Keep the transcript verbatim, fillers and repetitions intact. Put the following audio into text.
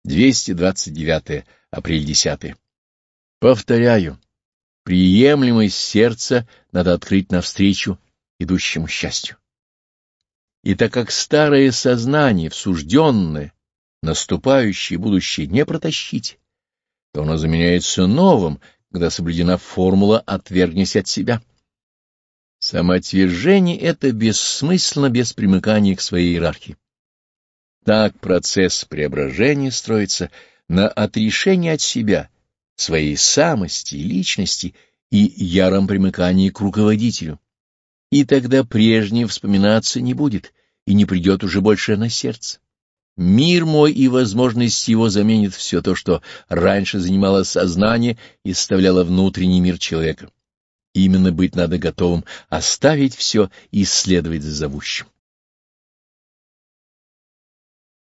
двести двадцать девятое апреля десятое. Повторяю, приемлемость сердца надо открыть навстречу идущему счастью. И так как старое сознание, всужденное, наступающее будущее не протащить, то оно заменяется новым, когда соблюдена формула «отвергнись от себя». Самоотвержение — это бессмысленно без примыкания к своей иерархии. Так процесс преображения строится на отрешении от себя, своей самости и личности и яром примыкании к руководителю. И тогда прежнее вспоминаться не будет и не придет уже больше на сердце. Мир мой и возможность его заменит все то, что раньше занимало сознание и составляло внутренний мир человека. Именно быть надо готовым оставить все и следовать за зовущим.